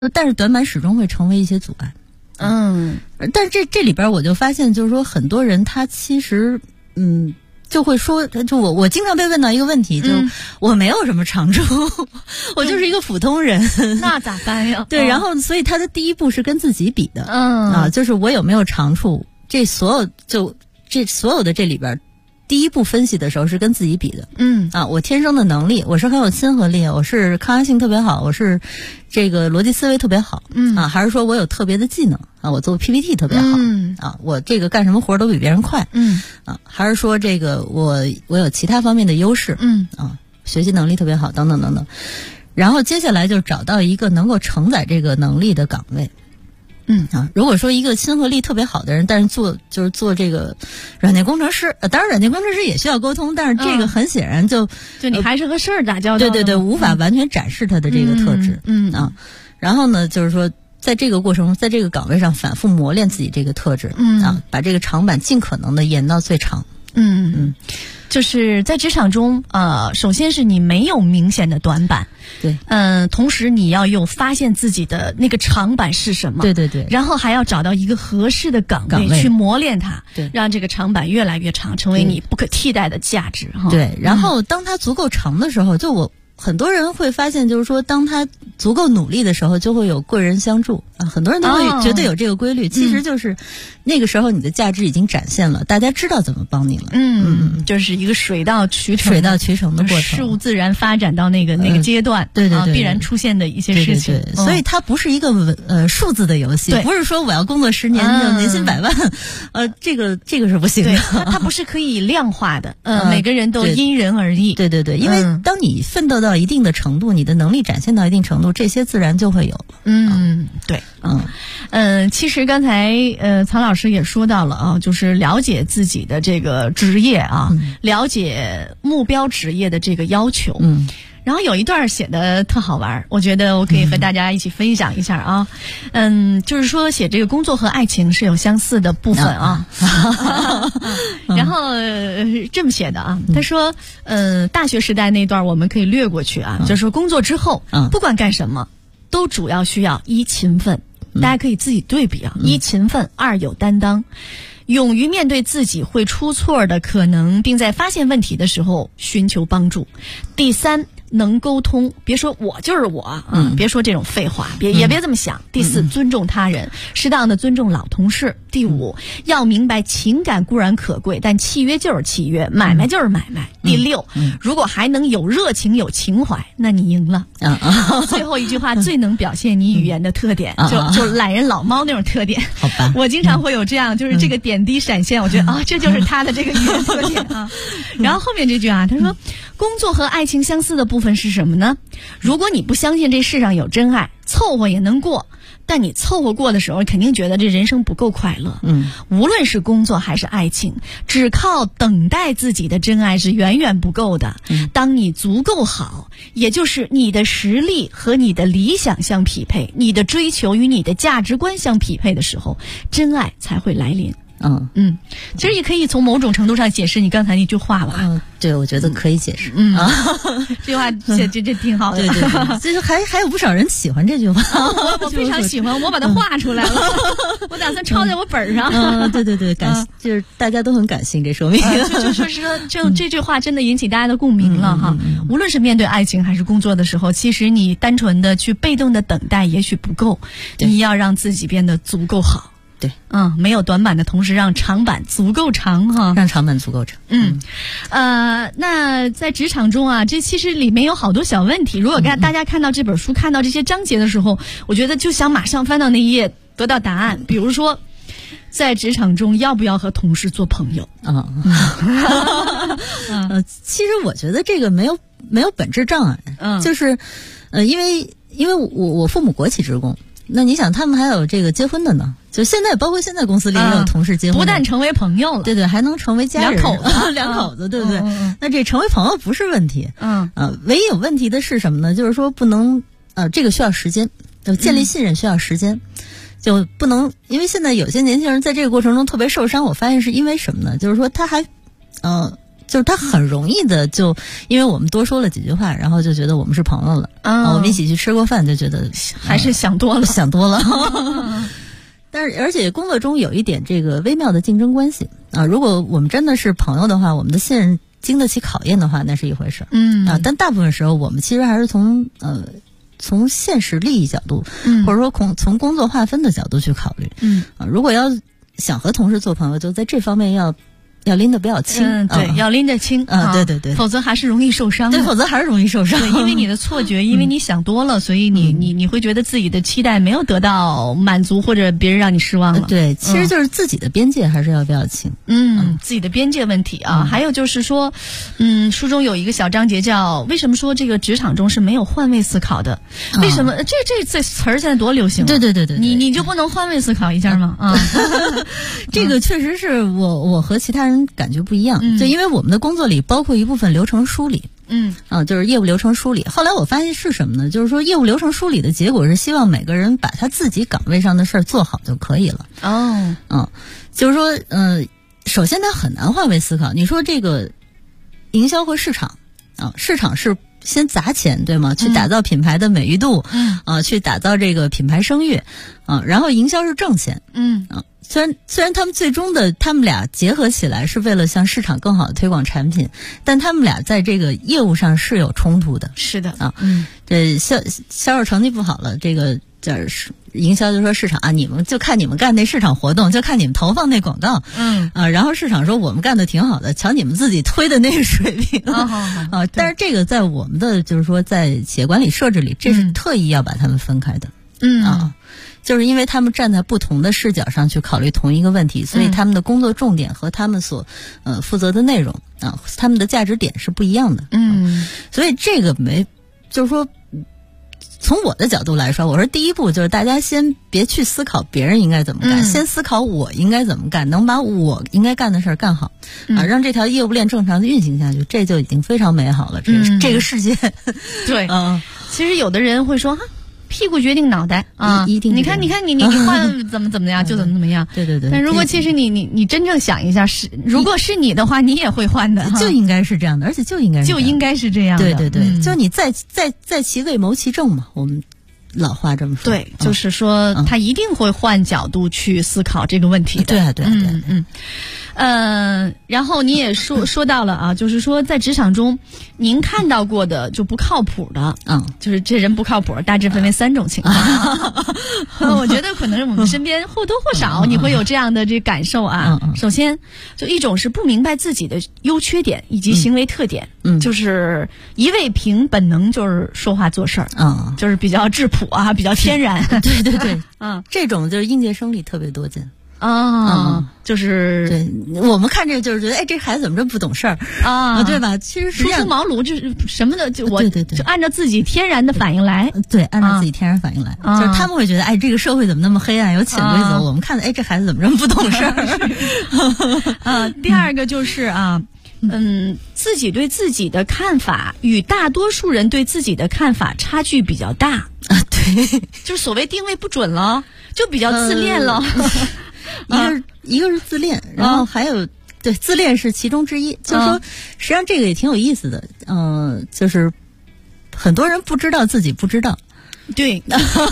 但是短板始终会成为一些阻碍。但是这里边我就发现，就是说很多人他其实就会说，就我经常被问到一个问题，就我没有什么长处，我就是一个普通人， 那咋办呀？ 对，然后所以他的第一步是跟自己比的，就是我有没有长处，这所有的这里边。第一步分析的时候是跟自己比的，我天生的能力，我是很有亲和力，我是抗压性特别好，我是这个逻辑思维特别好，还是说我有特别的技能啊，我做 PPT 特别好，我这个干什么活都比别人快，还是说这个我有其他方面的优势，学习能力特别好，等等等等，然后接下来就找到一个能够承载这个能力的岗位。如果说一个亲和力特别好的人，但是做这个软件工程师，当然软件工程师也需要沟通，但是这个很显然就你还是和事儿打交道， 对，无法完全展示他的这个特质，然后呢，就是说在这个过程中，在这个岗位上反复磨练自己这个特质，把这个长板尽可能的延到最长， 就是在职场中，首先是你没有明显的短板， 对， 同时你要有发现自己的那个长板是什么， 对， 然后还要找到一个合适的岗位去磨练它， 对， 让这个长板越来越长，成为你不可替代的价值哈。 对，然后当它足够长的时候，很多人会发现，就是说，当他足够努力的时候，就会有贵人相助啊。很多人都会觉得有这个规律，其实就是那个时候你的价值已经展现了，大家知道怎么帮你了。 就是一个水到渠成的过程， 事物自然发展到那个阶段， 对， 必然出现的一些事情。 对，所以它不是一个数字的游戏，不是说我要工作10年就年薪100万，这个是不行的。 它不是可以量化的，每个人都因人而异。 对，因为当你奋斗到一定的程度，你的能力展现到一定程度，这些自然就会有了。 对，其实刚才曹老师也说到了啊，就是了解自己的这个职业啊，了解目标职业的这个要求。然后有一段写的特好玩，我觉得我可以和大家一起分享一下啊。就是说写这个工作和爱情是有相似的部分啊。然后这么写的啊，他说大学时代那段我们可以略过去啊，就是说工作之后不管干什么都主要需要1勤奋，大家可以自己对比啊，1勤奋，2有担当，勇于面对自己会出错的可能，并在发现问题的时候寻求帮助。第3能沟通，别说我就是我别说这种废话，也别这么想。第4尊重他人，适当的尊重老同事。第5要明白情感固然可贵，但契约就是契约，买卖就是买卖。第6如果还能有热情有情怀，那你赢了。最后一句话最能表现你语言的特点，就懒人老猫那种特点。 好吧， 我经常会有这样，就是这个点滴闪现，我觉得这就是他的这个语言特点啊。然后后面这句啊，他说工作和爱情相似的部分是什么呢？如果你不相信这世上有真爱，凑合也能过，但你凑合过的时候，肯定觉得这人生不够快乐。无论是工作还是爱情，只靠等待自己的真爱是远远不够的。当你足够好，也就是你的实力和你的理想相匹配，你的追求与你的价值观相匹配的时候，真爱才会来临。其实也可以从某种程度上解释你刚才那句话吧。 对，我觉得可以解释。 这句话这挺好的。 对，其实还有不少人喜欢这句话。 我非常喜欢，我把它画出来了，我打算抄在我本上。 对，就是大家都很感性，这说明就是说这句话真的引起大家的共鸣了哈。无论是面对爱情还是工作的时候，其实你单纯的去被动的等待也许不够，你要让自己变得足够好。 对， 没有短板的同时，让长板足够长哈， 让长板足够长。 那在职场中啊，这其实里面有好多小问题。如果大家看到这本书，看到这些章节的时候，我觉得就想马上翻到那一页得到答案。比如说，在职场中要不要和同事做朋友？ 其实我觉得这个没有本质障碍。就是因为我父母国企职工。那你想，他们还有这个结婚的呢？就现在，包括现在公司里也有同事结婚， 不但成为朋友了， 对，还能成为家人，两口子，对不对？那这成为朋友不是问题，唯一有问题的是什么呢？就是说不能，这个需要时间，就建立信任需要时间，就不能，因为现在有些年轻人在这个过程中特别受伤，我发现是因为什么呢？就是说他还， 就是他很容易的就因为我们多说了几句话，然后就觉得我们是朋友了。我们一起去吃过饭，就觉得还是想多了， 想多了。但是而且工作中有一点这个微妙的竞争关系啊，如果我们真的是朋友的话，我们的信任经得起考验的话，那是一回事。但大部分时候我们其实还是从现实利益角度，或者说从工作划分的角度去考虑。如果要想和同事做朋友，就在这方面要拎得比较轻。 对，要拎得轻。 对， 否则还是容易受伤。 对，否则还是容易受伤。 对，因为你的错觉，因为你想多了，所以你会觉得自己的期待没有得到满足，或者别人让你失望了。 对，其实就是自己的边界还是要比较轻。 自己的边界问题啊。还有就是说，书中有一个小章节叫为什么说这个职场中是没有换位思考的？为什么这词儿现在多流行？ 对， 你就不能换位思考一下吗？ 这个确实是我和其他人感觉不一样。就因为我们的工作里包括一部分流程梳理。就是业务流程梳理。后来我发现是什么呢？就是说业务流程梳理的结果是希望每个人把他自己岗位上的事儿做好就可以了。就是说首先他很难换位思考。你说这个营销和市场市场是先砸钱对吗？去打造品牌的美誉度，去打造这个品牌声誉，然后营销是挣钱，虽然他们最终的他们俩结合起来是为了向市场更好的推广产品，但他们俩在这个业务上是有冲突的。 是的这销售成绩不好了，这个就是营销就说市场你们就看你们干那市场活动，就看你们投放那广告，然后市场说我们干的挺好的，瞧你们自己推的那个水平。但是这个在我们的就是说在企业管理设置里，这是特意要把他们分开的。就是因为他们站在不同的视角上去考虑同一个问题，所以他们的工作重点和他们所负责的内容他们的价值点是不一样的。所以这个就是说从我的角度来说，我说第一步就是大家先别去思考别人应该怎么干，先思考我应该怎么干，能把我应该干的事儿干好让这条业务链正常的运行下去，这就已经非常美好了。这个世界对其实有的人会说屁股决定脑袋一定你看你换怎么样就怎么样。 对。 但如果其实你真正想一下，如果是你的话，你也会换的。 就应该是这样的，而且就应该是这样的。 对，就你在其位谋其政嘛，我们老话这么说。 对，就是说他一定会换角度去思考这个问题的。 对。 然后你也说到了就是说在职场中，您看到过的就不靠谱的，就是这人不靠谱，大致分为3种情况。我觉得可能我们身边或多或少你会有这样的这感受首先，就一种是不明白自己的优缺点以及行为特点，就是一味凭本能就是说话做事儿，就是比较质朴比较天然。 对，这种就是应届生里特别多见。 就是对我们看这个就是觉得这孩子怎么这么不懂事儿对吧？其实初出茅庐就是什么的，就按照自己天然的反应来。 对，按照自己天然反应来，就是他们会觉得这个社会怎么那么黑暗，有潜规则。我们看的这孩子怎么这么不懂事儿。 第二个就是自己对自己的看法与大多数人对自己的看法差距比较大对， 就是所谓定位不准了，就比较自恋了。 一个是自恋，然后还有对自恋是其中之一。就是说实际上这个也挺有意思的，就是很多人不知道自己不知道。 对，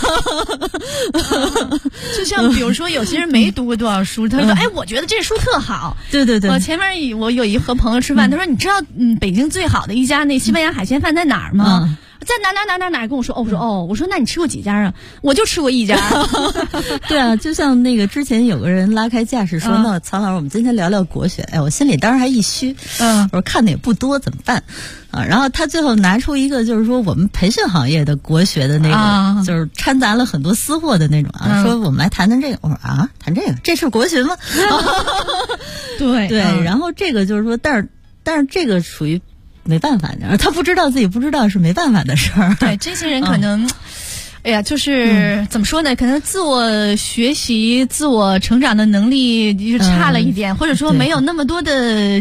就像比如说有些人没读过多少书，他说我觉得这书特好。对。我前面我有一和朋友吃饭，他说你知道北京最好的一家那西班牙海鲜饭在哪儿吗？在哪跟我说我说那你吃过几家啊？我就吃过一家。 对就像那个之前有个人拉开架势说那曹老师我们今天聊聊国学，我心里当时还一虚，我说看的也不多怎么办然后他最后拿出一个就是说我们培训行业的国学的那个就是掺杂了很多私货的那种说我们来谈谈这个。我说谈这个这是国学吗？ 对， 然后这个就是说但是这个属于没办法，他不知道自己不知道是没办法的事儿。 对，这些人可能就是怎么说呢？可能自我学习、自我成长的能力就差了一点，或者说没有那么多的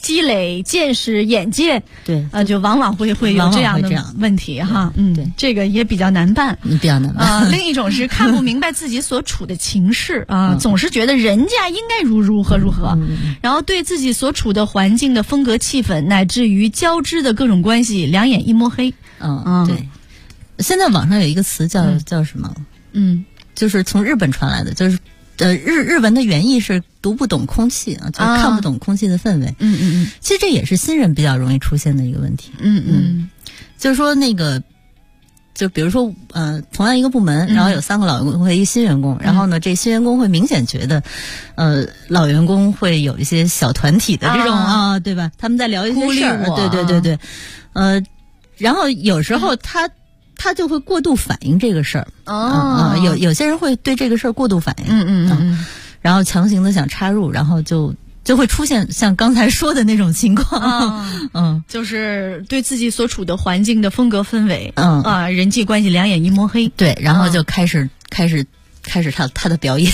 积累见识、眼界， 对就往往会有这样的问题哈。 对， 这个也比较难办， 比较难办。 另一种是看不明白自己所处的情势啊，总是觉得人家应该如何，然后对自己所处的环境的风格、气氛，乃至于交织的各种关系，两眼一摸黑。 对。现在网上有一个词叫什么？就是从日本传来的，就是日文的原意是读不懂空气啊，就是看不懂空气的氛围。其实这也是新人比较容易出现的一个问题。就是说那个，就比如说同样一个部门，然后有3个老员工和一个新员工，然后呢，这新员工会明显觉得，老员工会有一些小团体的这种对吧？他们在聊一些事儿，对，然后有时候他就会过度反应这个事儿。有些人会对这个事儿过度反应。然后强行的想插入，然后就会出现像刚才说的那种情况。 就是对自己所处的环境的风格氛围，人际关系两眼一摸黑。 对，然后就开始他的表演。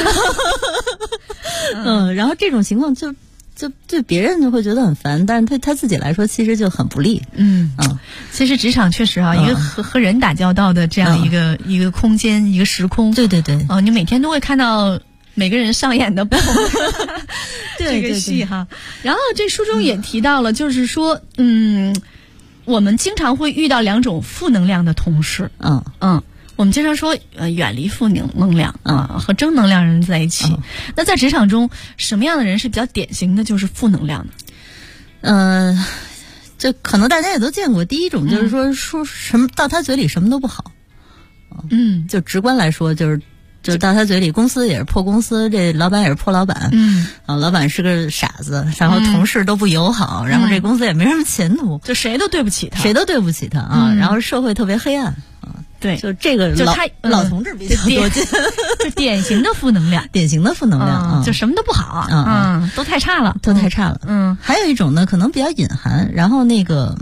然后这种情况就对别人就会觉得很烦，但是对他自己来说其实就很不利。 其实职场确实一个和人打交道的这样一个空间，一个时空。 对。 你每天都会看到每个人上演的不同的这个戏哈。然后这书中也提到了，就是说，我们经常会遇到2种负能量的同事。我们经常说远离负能量和正能量人在一起。那在职场中，什么样的人是比较典型的就是负能量的？ 就可能大家也都见过。第一种就是说什么到他嘴里什么都不好。就直观来说就是到他嘴里，公司也是破公司，这老板也是破老板。老板是个傻子，然后同事都不友好，然后这公司也没什么前途， 就谁都对不起他然后社会特别黑暗。 对， 就这个老同志比较多见， 就典型的负能量，就什么都不好，都太差了。 还有一种呢，可能比较隐含，然后那个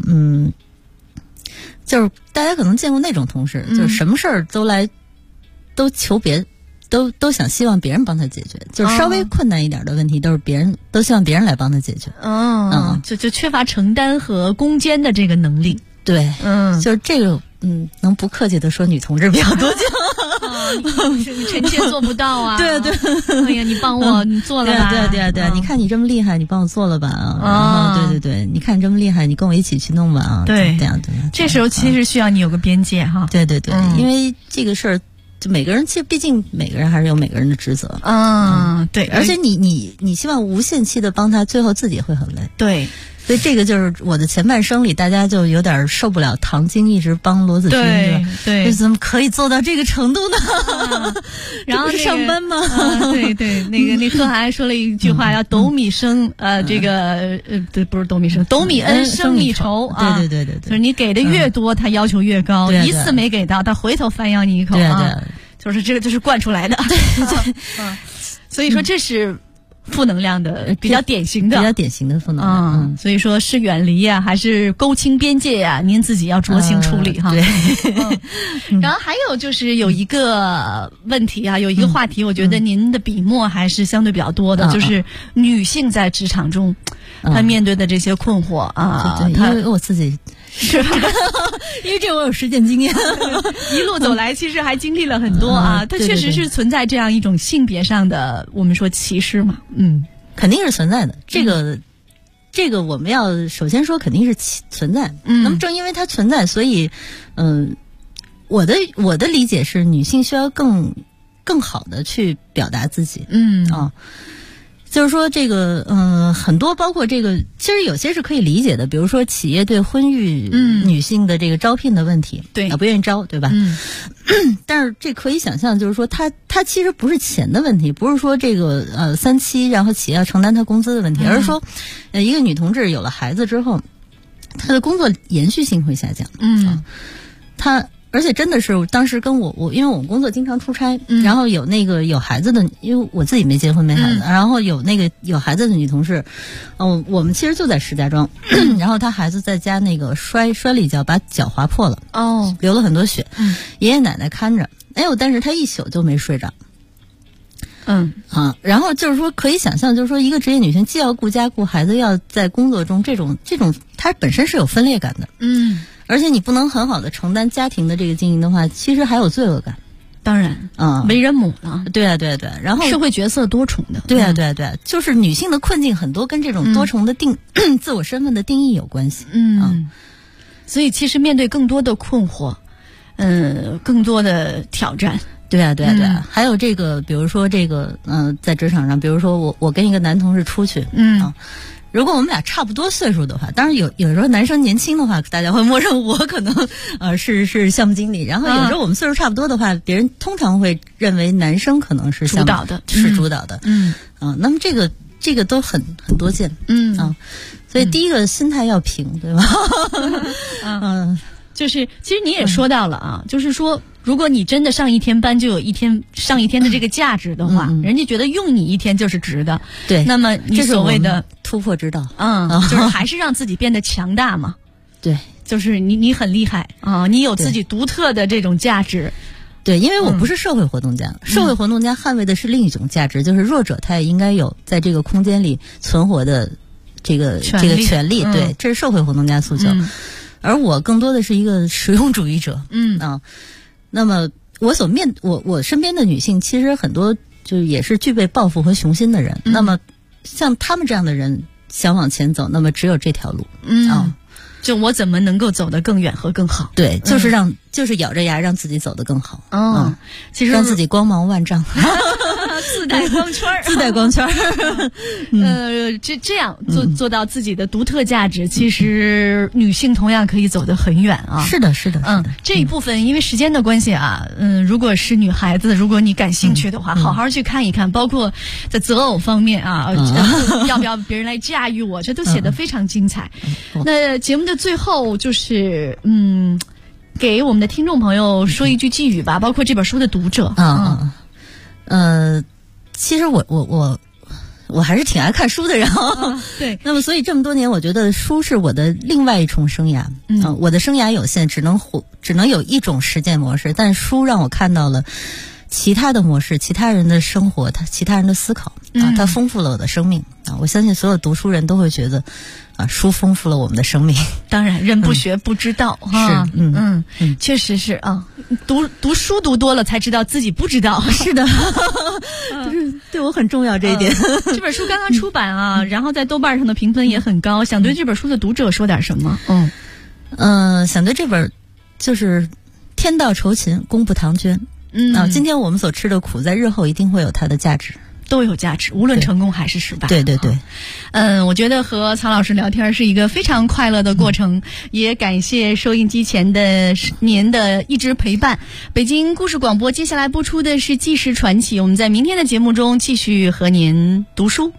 就是大家可能见过那种同事，就是什么事儿都求都想希望别人帮他解决，就是稍微困难一点的问题都希望别人来帮他解决。 就缺乏承担和攻坚的这个能力。 对，就是这个。能不客气的说，女同志比较多见。 你臣妾做不到啊！ 对， 哎呀，你帮我，你做了吧？ 对，你看你这么厉害，你帮我做了吧？然后对，你看你这么厉害，你跟我一起去弄吧？ 对， 这样。 这时候其实需要你有个边界哈。 对，因为这个事儿，就每个人其实毕竟每个人还是有每个人的职责。 对， 而且你希望无限期的帮他，最后自己也会很累。 对。 所以这个就是我的前半生里，大家就有点受不了唐晶一直帮罗子君， 对， 怎么可以做到这个程度呢？ 然后上班吗？ 对，那贺涵说了一句话，要斗米生，这个对，不是斗米生，斗米恩，生米仇啊。 对， 就是你给的越多，他要求越高，一次没给到，他回头反咬你一口啊。就是这个就是惯出来的。对，所以说这是负能量的比较典型的负能量。 所以说是远离呀，还是勾清边界呀，您自己要酌情处理哈。 对。 然后还有就是有一个问题啊，有一个话题，我觉得您的笔墨还是相对比较多的，就是女性在职场中她面对的这些困惑啊。 对，因为我自己是吧？因为这我有实践经验， 一路走来其实还经历了很多啊。它确实是存在这样一种性别上的我们说歧视嘛。 肯定是存在的。这个我们要首先说肯定是存在。那么正因为它存在，所以我的理解是，女性需要更好的去表达自己。就是说这个很多包括这个，其实有些是可以理解的，比如说企业对婚育女性的这个招聘的问题， 对， 不愿意招，对吧？但是这可以想象，就是说它其实不是钱的问题，不是说这个3期然后企业要承担她工资的问题，而是说一个女同志有了孩子之后，她的工作延续性会下降。而且真的是当时跟我因为我们工作经常出差，然后有孩子的，因为我自己没结婚没孩子，然后有孩子的女同事，我们其实就在石家庄，然后她孩子在家摔了一跤，把脚划破了，流了很多血，爷爷奶奶看着，但是她一宿就没睡着。 然后就是说可以想象，就是说一个职业女性既要顾家顾孩子，要在工作中这种它本身是有分裂感的。而且你不能很好的承担家庭的这个经营的话，其实还有罪恶感。 当然，为人母了， 对啊，然后社会角色多重的， 对啊，就是女性的困境很多跟这种多重的自我身份的定义有关系。 所以其实面对更多的困惑，更多的挑战。 对啊，还有这个，比如说这个，在职场上，比如说我跟一个男同事出去，如果我们俩差不多岁数的话，当然有时候男生年轻的话，大家会默认我可能是项目经理，然后有时候我们岁数差不多的话，别人通常会认为男生可能是主导的， 是主导的。那么这个都很多见。所以第一个心态要平，对吧？ 就是其实你也说到了啊，就是说如果你真的上一天班就有上一天的这个价值的话，人家觉得用你一天就是值的。 对， 那么你所谓的突破之道， 就是还是让自己变得强大嘛。 对， 就是你很厉害啊，你有自己独特的这种价值。 对，因为我不是社会活动家，社会活动家捍卫的是另一种价值，就是弱者他也应该有在这个空间里存活的这个权利。对，这是社会活动家诉求。而我更多的是一个实用主义者。那么我身边的女性其实很多就也是具备抱负和雄心的人。那么像他们这样的人想往前走，那么只有这条路。 就我怎么能够走得更远和更好？ 对，就是咬着牙让自己走得更好。 其实让自己光芒万丈。 自带光圈自带光圈。 这样做到自己的独特价值，其实女性同样可以走得很远啊。 是的。 这一部分因为时间的关系啊，如果是女孩子，如果你感兴趣的话，好好去看一看，包括在择偶方面啊，要不要别人来驾驭我，这都写得非常精彩。那节目的最后就是给我们的听众朋友说一句寄语吧，包括这本书的读者。 其实我还是挺爱看书的人。 对， 那么所以这么多年，我觉得书是我的另外一重生涯。我的生涯有限，只能有一种实践模式，但书让我看到了其他的模式，其他人的生活，其他人的思考它丰富了我的生命我相信所有读书人都会觉得书丰富了我们的生命。 当然，人不学不知道是， 确实是啊，读书读多了才知道自己不知道。 是的。就是对我很重要这一点。 这本书刚刚出版啊，然后在豆瓣上的评分也很高。想对这本书的读者说点什么？ 想对这本就是天道酬勤，功不唐捐。今天我们所吃的苦，在日后一定会有它的价值。 都有价值，无论成功还是失败。 对。 我觉得和曹老师聊天是一个非常快乐的过程，也感谢收音机前的您的一直陪伴。北京故事广播接下来播出的是《纪实传奇》，我们在明天的节目中继续和您读书。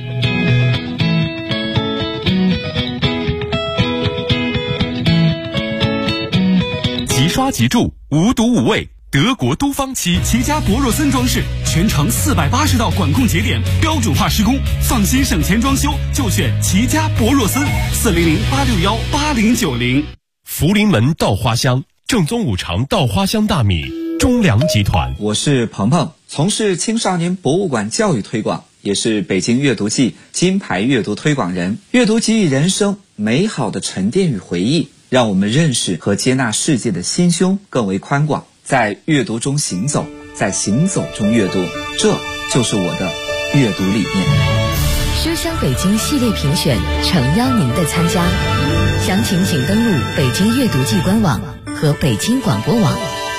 即刷即注，无毒无味。德国都方奇齐家博若森装饰，全程480道管控节点，标准化施工，放心省钱装修就选齐家博若森，400-861-8090。 福临门稻花香，正宗五常稻花香大米，中粮集团。 我是鹏鹏，从事青少年博物馆教育推广，也是北京阅读季金牌阅读推广人。阅读给予人生美好的沉淀与回忆，让我们认识和接纳世界的心胸更为宽广。在阅读中行走，在行走中阅读，这就是我的阅读理念。 书香北京系列评选诚邀您的参加，详情请登录北京阅读季官网和北京广播网。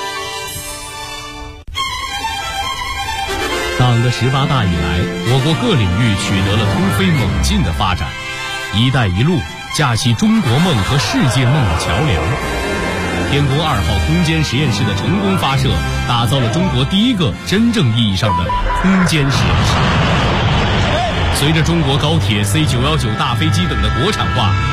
党的18大以来，我国各领域取得了突飞猛进的发展，一带一路架起中国梦和世界梦的桥梁。天宫2号空间实验室的成功发射，打造了中国第一个真正意义上的空间实验室。随着中国高铁C919大飞机等的国产化，